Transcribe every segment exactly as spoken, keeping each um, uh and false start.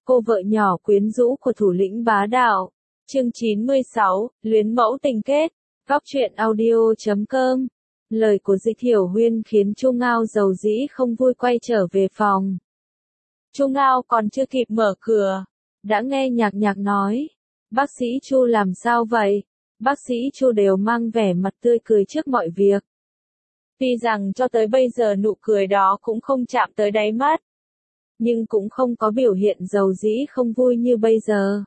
cô vợ nhỏ quyến rũ của thủ lĩnh bá đạo. Chương chín mươi sáu, luyến mẫu tình kết. Góc truyện audio chấm com. Lời của Dịch Hiểu Huyên khiến Chu Ngao dầu dĩ không vui quay trở về phòng. Chu Ngao còn chưa kịp mở cửa, đã nghe Nhạc Nhạc nói, bác sĩ Chu làm sao vậy? Bác sĩ Chu đều mang vẻ mặt tươi cười trước mọi việc. Tuy rằng cho tới bây giờ nụ cười đó cũng không chạm tới đáy mắt, nhưng cũng không có biểu hiện dầu dĩ không vui như bây giờ.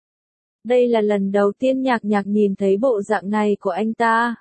Đây là lần đầu tiên Nhạc Nhạc nhìn thấy bộ dạng này của anh ta.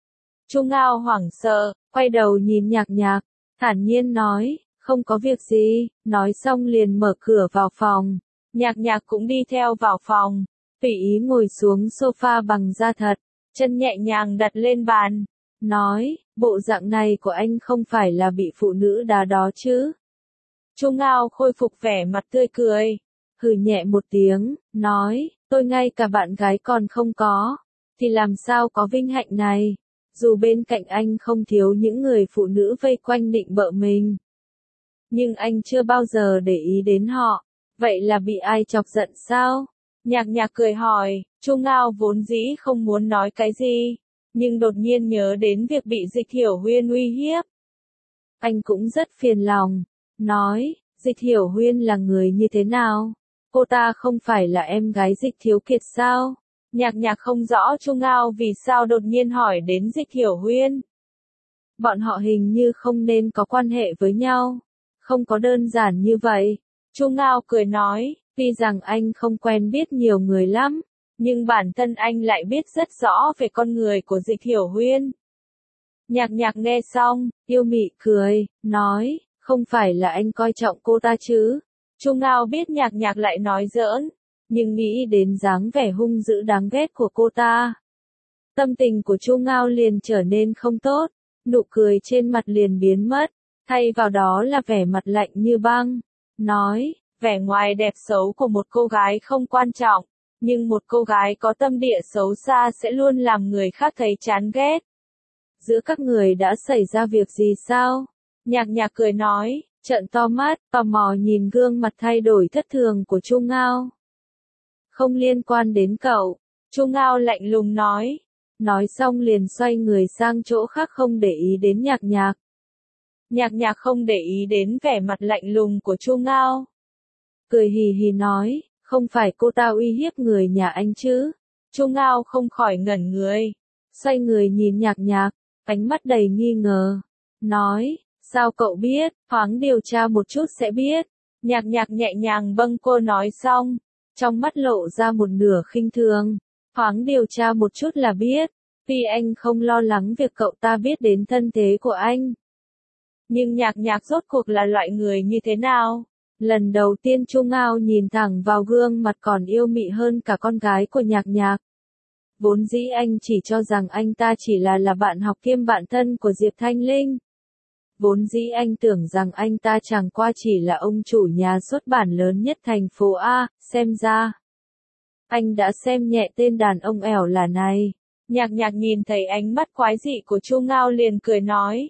Chu Ngao hoảng sợ, quay đầu nhìn Nhạc Nhạc, thản nhiên nói, không có việc gì, nói xong liền mở cửa vào phòng. Nhạc Nhạc cũng đi theo vào phòng, tùy ý ngồi xuống sofa bằng da thật, chân nhẹ nhàng đặt lên bàn, nói, bộ dạng này của anh không phải là bị phụ nữ đá đó chứ? Chu Ngao khôi phục vẻ mặt tươi cười, hừ nhẹ một tiếng, nói, tôi ngay cả bạn gái còn không có, thì làm sao có vinh hạnh này, dù bên cạnh anh không thiếu những người phụ nữ vây quanh định bợ mình. Nhưng anh chưa bao giờ để ý đến họ, vậy là bị ai chọc giận sao? Nhạc Nhạc cười hỏi, Chu Ngao vốn dĩ không muốn nói cái gì, nhưng đột nhiên nhớ đến việc bị Dịch Hiểu Huyên uy hiếp. Anh cũng rất phiền lòng, nói, Dịch Hiểu Huyên là người như thế nào? Cô ta không phải là em gái Dịch Thiếu Kiệt sao? Nhạc Nhạc không rõ Chu Ngao vì sao đột nhiên hỏi đến Dịch Hiểu Huyên. Bọn họ hình như không nên có quan hệ với nhau, không có đơn giản như vậy. Chu Ngao cười nói, tuy rằng anh không quen biết nhiều người lắm, nhưng bản thân anh lại biết rất rõ về con người của Dịch Hiểu Huyên. Nhạc Nhạc nghe xong, yêu mị cười, nói, không phải là anh coi trọng cô ta chứ? Chu Ngao biết Nhạc Nhạc lại nói giỡn, nhưng nghĩ đến dáng vẻ hung dữ đáng ghét của cô ta. Tâm tình của Chu Ngao liền trở nên không tốt, nụ cười trên mặt liền biến mất, thay vào đó là vẻ mặt lạnh như băng, nói, vẻ ngoài đẹp xấu của một cô gái không quan trọng, nhưng một cô gái có tâm địa xấu xa sẽ luôn làm người khác thấy chán ghét. Giữa các người đã xảy ra việc gì sao? Nhạc Nhạc cười nói, trợn to mắt, tò mò nhìn gương mặt thay đổi thất thường của Chu Ngao. Không liên quan đến cậu, Chu Ngao lạnh lùng nói. Nói xong liền xoay người sang chỗ khác không để ý đến Nhạc Nhạc. Nhạc Nhạc không để ý đến vẻ mặt lạnh lùng của Chu Ngao. Cười hì hì nói, không phải cô ta uy hiếp người nhà anh chứ? Chu Ngao không khỏi ngẩn người, xoay người nhìn Nhạc Nhạc, ánh mắt đầy nghi ngờ, nói, sao cậu biết, thoáng điều tra một chút sẽ biết. Nhạc Nhạc nhẹ nhàng bâng cô nói xong, trong mắt lộ ra một nửa khinh thường, thoáng điều tra một chút là biết, vì anh không lo lắng việc cậu ta biết đến thân thế của anh. Nhưng Nhạc Nhạc rốt cuộc là loại người như thế nào? Lần đầu tiên Chu Ngao nhìn thẳng vào gương mặt còn yêu mị hơn cả con gái của Nhạc Nhạc. Vốn dĩ anh chỉ cho rằng anh ta chỉ là là bạn học kiêm bạn thân của Diệp Thanh Linh. Vốn dĩ anh tưởng rằng anh ta chẳng qua chỉ là ông chủ nhà xuất bản lớn nhất thành phố A, xem ra. Anh đã xem nhẹ tên đàn ông ẻo lả này. Nhạc Nhạc nhìn thấy ánh mắt quái dị của Chu Ngao liền cười nói.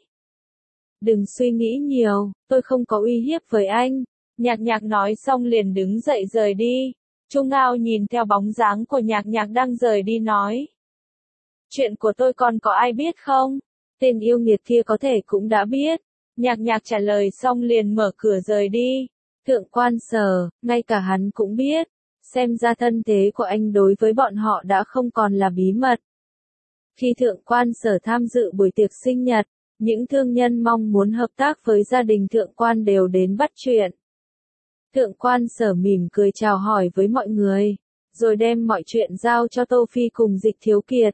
Đừng suy nghĩ nhiều, tôi không có uy hiếp với anh. Nhạc Nhạc nói xong liền đứng dậy rời đi. Chu Ngao nhìn theo bóng dáng của Nhạc Nhạc đang rời đi nói. Chuyện của tôi còn có ai biết không? Tên yêu nghiệt kia có thể cũng đã biết. Nhạc Nhạc trả lời xong liền mở cửa rời đi. Thượng quan Sở, ngay cả hắn cũng biết. Xem ra thân thế của anh đối với bọn họ đã không còn là bí mật. Khi Thượng quan Sở tham dự buổi tiệc sinh nhật, những thương nhân mong muốn hợp tác với gia đình Thượng quan đều đến bắt chuyện. Thượng quan Sở mỉm cười chào hỏi với mọi người, rồi đem mọi chuyện giao cho Tô Phi cùng Dịch Thiếu Kiệt.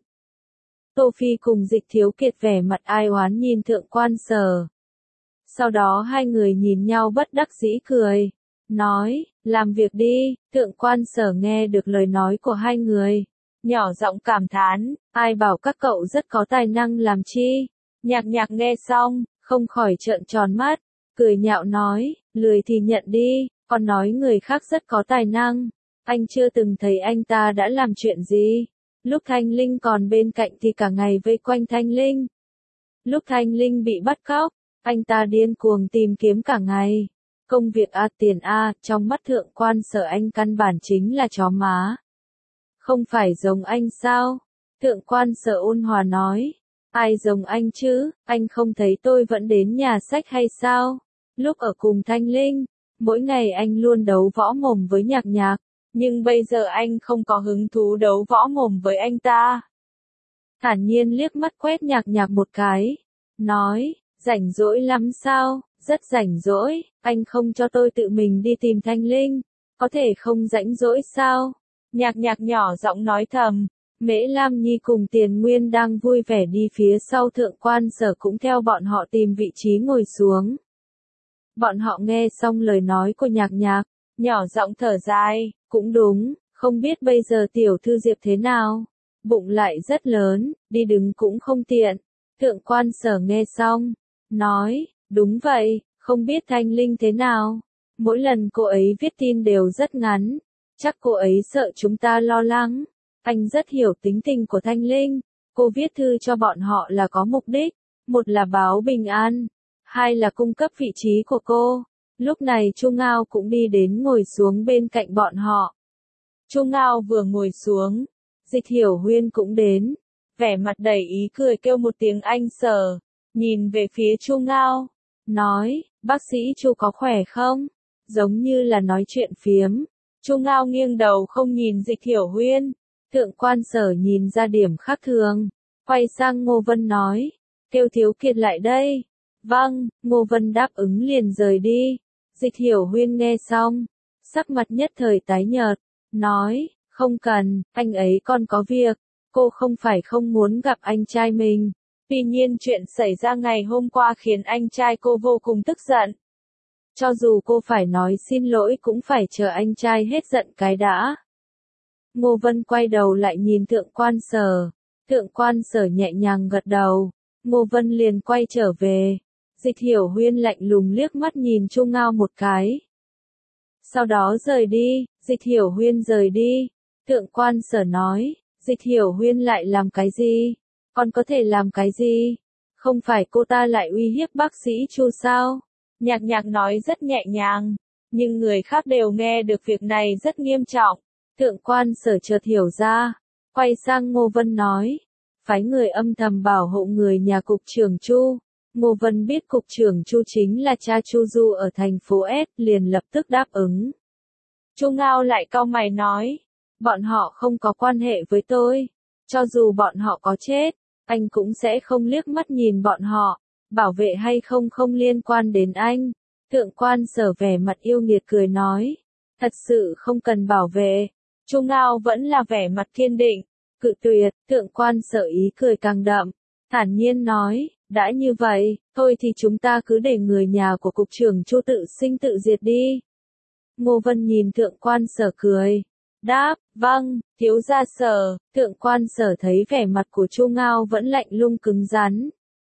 Tô Phi cùng Dịch Thiếu Kiệt vẻ mặt ai oán nhìn Thượng quan Sở. Sau đó hai người nhìn nhau bất đắc dĩ cười, nói, làm việc đi. Thượng quan Sở nghe được lời nói của hai người, nhỏ giọng cảm thán, ai bảo các cậu rất có tài năng làm chi. Nhạc Nhạc nghe xong, không khỏi trợn tròn mắt, cười nhạo nói, lười thì nhận đi, còn nói người khác rất có tài năng. Anh chưa từng thấy anh ta đã làm chuyện gì. Lúc Thanh Linh còn bên cạnh thì cả ngày vây quanh Thanh Linh. Lúc Thanh Linh bị bắt cóc, anh ta điên cuồng tìm kiếm cả ngày. Công việc A tiền A, trong mắt thượng quan sở anh căn bản chính là chó má. Không phải giống anh sao? Thượng quan sở ôn hòa nói. Ai giống anh chứ, anh không thấy tôi vẫn đến nhà sách hay sao? Lúc ở cùng Thanh Linh, mỗi ngày anh luôn đấu võ mồm với Nhạc Nhạc, nhưng bây giờ anh không có hứng thú đấu võ mồm với anh ta. Thản nhiên liếc mắt quét Nhạc Nhạc một cái, nói, rảnh rỗi lắm sao? Rất rảnh rỗi, anh không cho tôi tự mình đi tìm Thanh Linh, có thể không rảnh rỗi sao? Nhạc Nhạc nhỏ giọng nói thầm. Mễ Lam Nhi cùng Tiền Nguyên đang vui vẻ đi phía sau thượng quan sở cũng theo bọn họ tìm vị trí ngồi xuống. Bọn họ nghe xong lời nói của Nhạc Nhạc, nhỏ giọng thở dài, cũng đúng, không biết bây giờ tiểu thư Diệp thế nào, bụng lại rất lớn, đi đứng cũng không tiện. Thượng quan sở nghe xong, nói, đúng vậy, không biết Thanh Linh thế nào, mỗi lần cô ấy viết tin đều rất ngắn, chắc cô ấy sợ chúng ta lo lắng. Anh rất hiểu tính tình của Thanh Linh, cô viết thư cho bọn họ là có mục đích, một là báo bình an, hai là cung cấp vị trí của cô. Lúc này Chu Ngao cũng đi đến ngồi xuống bên cạnh bọn họ. Chu Ngao vừa ngồi xuống, Dịch Hiểu Huyên cũng đến, vẻ mặt đầy ý cười kêu một tiếng anh Sở, nhìn về phía Chu Ngao, nói, bác sĩ Chu có khỏe không? Giống như là nói chuyện phiếm. Chu Ngao nghiêng đầu không nhìn Dịch Hiểu Huyên. Thượng quan sở nhìn ra điểm khác thường, quay sang Ngô Vân nói, kêu Thiếu Kiệt lại đây. Vâng, Ngô Vân đáp ứng liền rời đi. Dịch Hiểu Huyên nghe xong, sắc mặt nhất thời tái nhợt, nói, không cần, anh ấy còn có việc, cô không phải không muốn gặp anh trai mình. Tuy nhiên chuyện xảy ra ngày hôm qua khiến anh trai cô vô cùng tức giận. Cho dù cô phải nói xin lỗi cũng phải chờ anh trai hết giận cái đã. Ngô Vân quay đầu lại nhìn thượng quan sở, thượng quan sở nhẹ nhàng gật đầu, Ngô Vân liền quay trở về, Dịch Hiểu Huyên lạnh lùng liếc mắt nhìn Chu Ngao một cái. Sau đó rời đi, Dịch Hiểu Huyên rời đi, thượng quan sở nói, Dịch Hiểu Huyên lại làm cái gì? Còn có thể làm cái gì? Không phải cô ta lại uy hiếp bác sĩ Chu sao? Nhạc Nhạc nói rất nhẹ nhàng, nhưng người khác đều nghe được việc này rất nghiêm trọng. Thượng quan sở chợt hiểu ra, quay sang Ngô Vân nói, phái người âm thầm bảo hộ người nhà cục trưởng Chu. Ngô Vân biết cục trưởng Chu chính là cha Chu Du ở thành phố S, liền lập tức đáp ứng. Chu Ngao lại cau mày nói, bọn họ không có quan hệ với tôi, cho dù bọn họ có chết, anh cũng sẽ không liếc mắt nhìn bọn họ, bảo vệ hay không không liên quan đến anh. Thượng quan sở vẻ mặt yêu nghiệt cười nói, thật sự không cần bảo vệ. Chu Ngao vẫn là vẻ mặt kiên định, cự tuyệt. Thượng quan sở ý cười càng đậm, thản nhiên nói, đã như vậy, thôi thì chúng ta cứ để người nhà của cục trưởng Chu tự sinh tự diệt đi. Ngô Vân nhìn thượng quan sở cười, đáp, vâng, thiếu gia Sở. Thượng quan sở thấy vẻ mặt của Chu Ngao vẫn lạnh lùng cứng rắn.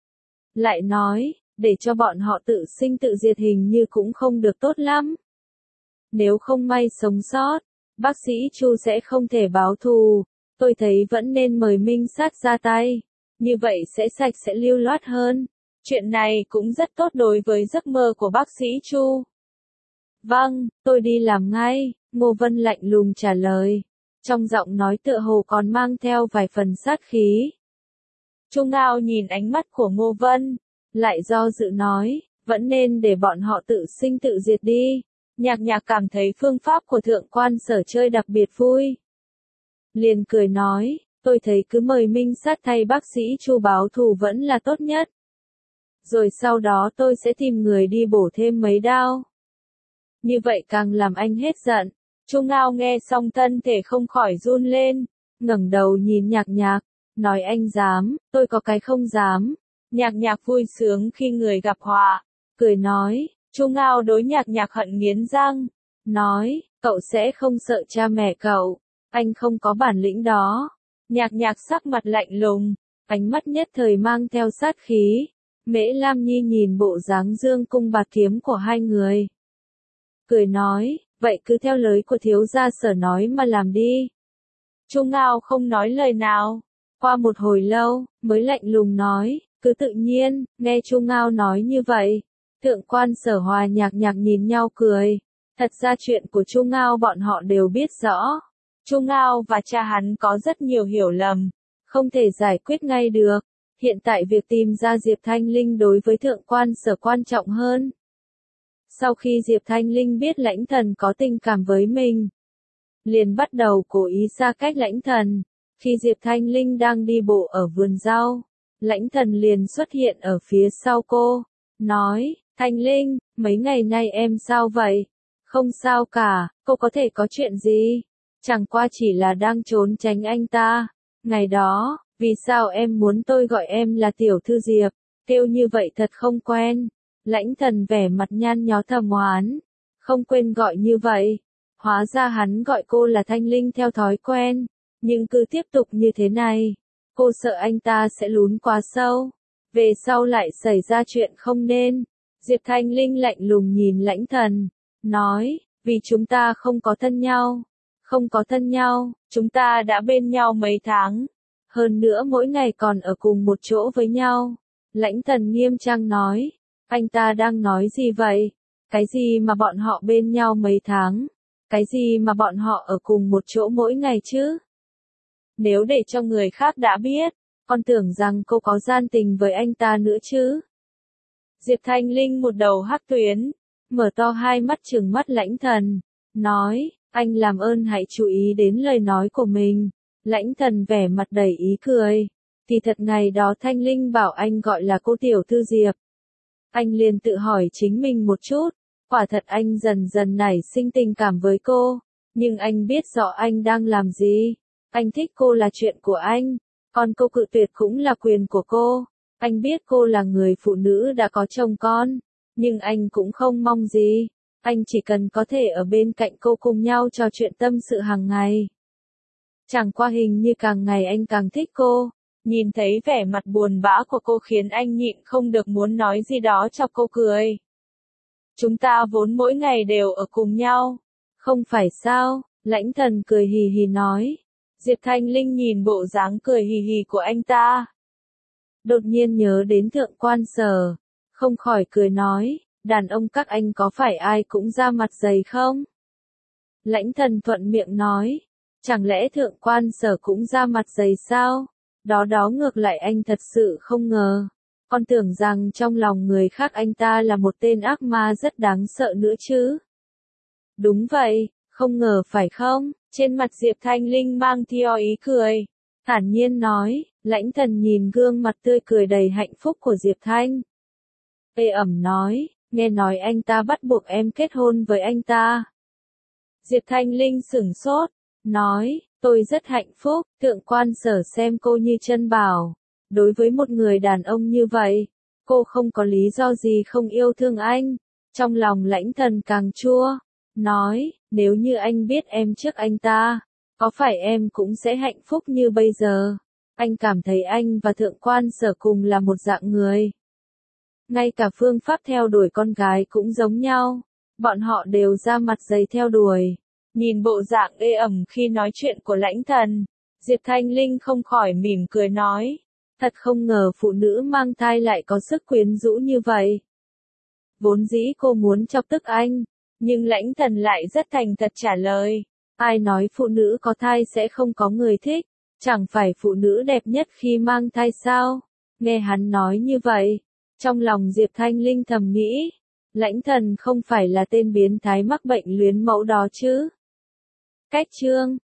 Lại nói, để cho bọn họ tự sinh tự diệt hình như cũng không được tốt lắm. Nếu không may sống sót, bác sĩ Chu sẽ không thể báo thù, tôi thấy vẫn nên mời Minh Sát ra tay, như vậy sẽ sạch sẽ lưu loát hơn. Chuyện này cũng rất tốt đối với giấc mơ của bác sĩ Chu. Vâng, tôi đi làm ngay, Ngô Vân lạnh lùng trả lời, trong giọng nói tựa hồ còn mang theo vài phần sát khí. Chu Ngao nhìn ánh mắt của Ngô Vân, lại do dự nói, vẫn nên để bọn họ tự sinh tự diệt đi. Nhạc Nhạc cảm thấy phương pháp của thượng quan sở chơi đặc biệt vui. Liền cười nói, tôi thấy cứ mời Minh Sát thay bác sĩ Chu báo thù vẫn là tốt nhất. Rồi sau đó tôi sẽ tìm người đi bổ thêm mấy đao. Như vậy càng làm anh hết giận. Chu Ngao nghe xong thân thể không khỏi run lên, ngẩng đầu nhìn Nhạc Nhạc, nói anh dám, tôi có cái không dám. Nhạc Nhạc vui sướng khi người gặp họa, cười nói, Chu Ngao đối Nhạc Nhạc hận nghiến răng, nói, cậu sẽ không sợ cha mẹ cậu, anh không có bản lĩnh đó. Nhạc Nhạc sắc mặt lạnh lùng, ánh mắt nhất thời mang theo sát khí. Mễ Lam Nhi nhìn bộ dáng dương cung bạt kiếm của hai người, cười nói, vậy cứ theo lời của thiếu gia Sở nói mà làm đi. Chu Ngao không nói lời nào, qua một hồi lâu, mới lạnh lùng nói, cứ tự nhiên. Nghe Chu Ngao nói như vậy, Thượng quan Sở Hòa nhạc nhạc nhìn nhau cười. Thật ra chuyện của Chu Ngao bọn họ đều biết rõ. Chu Ngao và cha hắn có rất nhiều hiểu lầm, không thể giải quyết ngay được. Hiện tại việc tìm ra Diệp Thanh Linh đối với Thượng quan Sở quan trọng hơn. Sau khi Diệp Thanh Linh biết Lãnh Thần có tình cảm với mình, liền bắt đầu cố ý xa cách Lãnh Thần. Khi Diệp Thanh Linh đang đi bộ ở vườn rau, Lãnh Thần liền xuất hiện ở phía sau cô, nói, Thanh Linh, mấy ngày nay em sao vậy? Không sao cả, cô có thể có chuyện gì? Chẳng qua chỉ là đang trốn tránh anh ta. Ngày đó, vì sao em muốn tôi gọi em là Tiểu Thư Diệp? Kêu như vậy thật không quen. Lãnh Thần vẻ mặt nhăn nhó thầm oán. Không quên gọi như vậy. Hóa ra hắn gọi cô là Thanh Linh theo thói quen. Nhưng cứ tiếp tục như thế này, cô sợ anh ta sẽ lún quá sâu. Về sau lại xảy ra chuyện không nên. Diệp Thanh Linh lạnh lùng nhìn Lãnh Thần, nói, vì chúng ta không có thân nhau. Không có thân nhau, chúng ta đã bên nhau mấy tháng. Hơn nữa mỗi ngày còn ở cùng một chỗ với nhau. Lãnh Thần nghiêm trang nói, anh ta đang nói gì vậy? Cái gì mà bọn họ bên nhau mấy tháng? Cái gì mà bọn họ ở cùng một chỗ mỗi ngày chứ? Nếu để cho người khác đã biết, con tưởng rằng cô có gian tình với anh ta nữa chứ. Diệp Thanh Linh một đầu hắc tuyến, mở to hai mắt trừng mắt Lãnh Thần, nói, anh làm ơn hãy chú ý đến lời nói của mình. Lãnh Thần vẻ mặt đầy ý cười, thì thật ngày đó Thanh Linh bảo anh gọi là cô Tiểu Thư Diệp. Anh liền tự hỏi chính mình một chút, quả thật anh dần dần nảy sinh tình cảm với cô, nhưng anh biết rõ anh đang làm gì. Anh thích cô là chuyện của anh, còn cô cự tuyệt cũng là quyền của cô. Anh biết cô là người phụ nữ đã có chồng con, nhưng anh cũng không mong gì. Anh chỉ cần có thể ở bên cạnh cô cùng nhau trò chuyện tâm sự hàng ngày. Chẳng qua hình như càng ngày anh càng thích cô. Nhìn thấy vẻ mặt buồn bã của cô khiến anh nhịn không được muốn nói gì đó cho cô cười. Chúng ta vốn mỗi ngày đều ở cùng nhau. Không phải sao? Lãnh Thần cười hì hì nói. Diệp Thanh Linh nhìn bộ dáng cười hì hì của anh ta, đột nhiên nhớ đến Thượng quan Sở, không khỏi cười nói, đàn ông các anh có phải ai cũng ra mặt dày không? Lãnh Thần thuận miệng nói, chẳng lẽ Thượng quan Sở cũng ra mặt dày sao? Đó đó ngược lại anh thật sự không ngờ, con tưởng rằng trong lòng người khác anh ta là một tên ác ma rất đáng sợ nữa chứ. Đúng vậy, không ngờ phải không? Trên mặt Diệp Thanh Linh mang theo ý cười, thản nhiên nói, Lãnh Thần nhìn gương mặt tươi cười đầy hạnh phúc của Diệp Thanh. Ê ẩm nói, nghe nói anh ta bắt buộc em kết hôn với anh ta. Diệp Thanh Linh sửng sốt, nói, tôi rất hạnh phúc, Thượng quan Sở xem cô như chân bảo. Đối với một người đàn ông như vậy, cô không có lý do gì không yêu thương anh. Trong lòng Lãnh Thần càng chua, nói, nếu như anh biết em trước anh ta, có phải em cũng sẽ hạnh phúc như bây giờ? Anh cảm thấy anh và Thượng quan Sở cùng là một dạng người. Ngay cả phương pháp theo đuổi con gái cũng giống nhau, bọn họ đều ra mặt dày theo đuổi. Nhìn bộ dạng ê ẩm khi nói chuyện của Lãnh Thần, Diệp Thanh Linh không khỏi mỉm cười nói, thật không ngờ phụ nữ mang thai lại có sức quyến rũ như vậy. Vốn dĩ cô muốn chọc tức anh, nhưng Lãnh Thần lại rất thành thật trả lời, ai nói phụ nữ có thai sẽ không có người thích, chẳng phải phụ nữ đẹp nhất khi mang thai sao? Nghe hắn nói như vậy, trong lòng Diệp Thanh Linh thầm nghĩ, Lãnh Thần không phải là tên biến thái mắc bệnh luyến mẫu đó chứ. Cách chương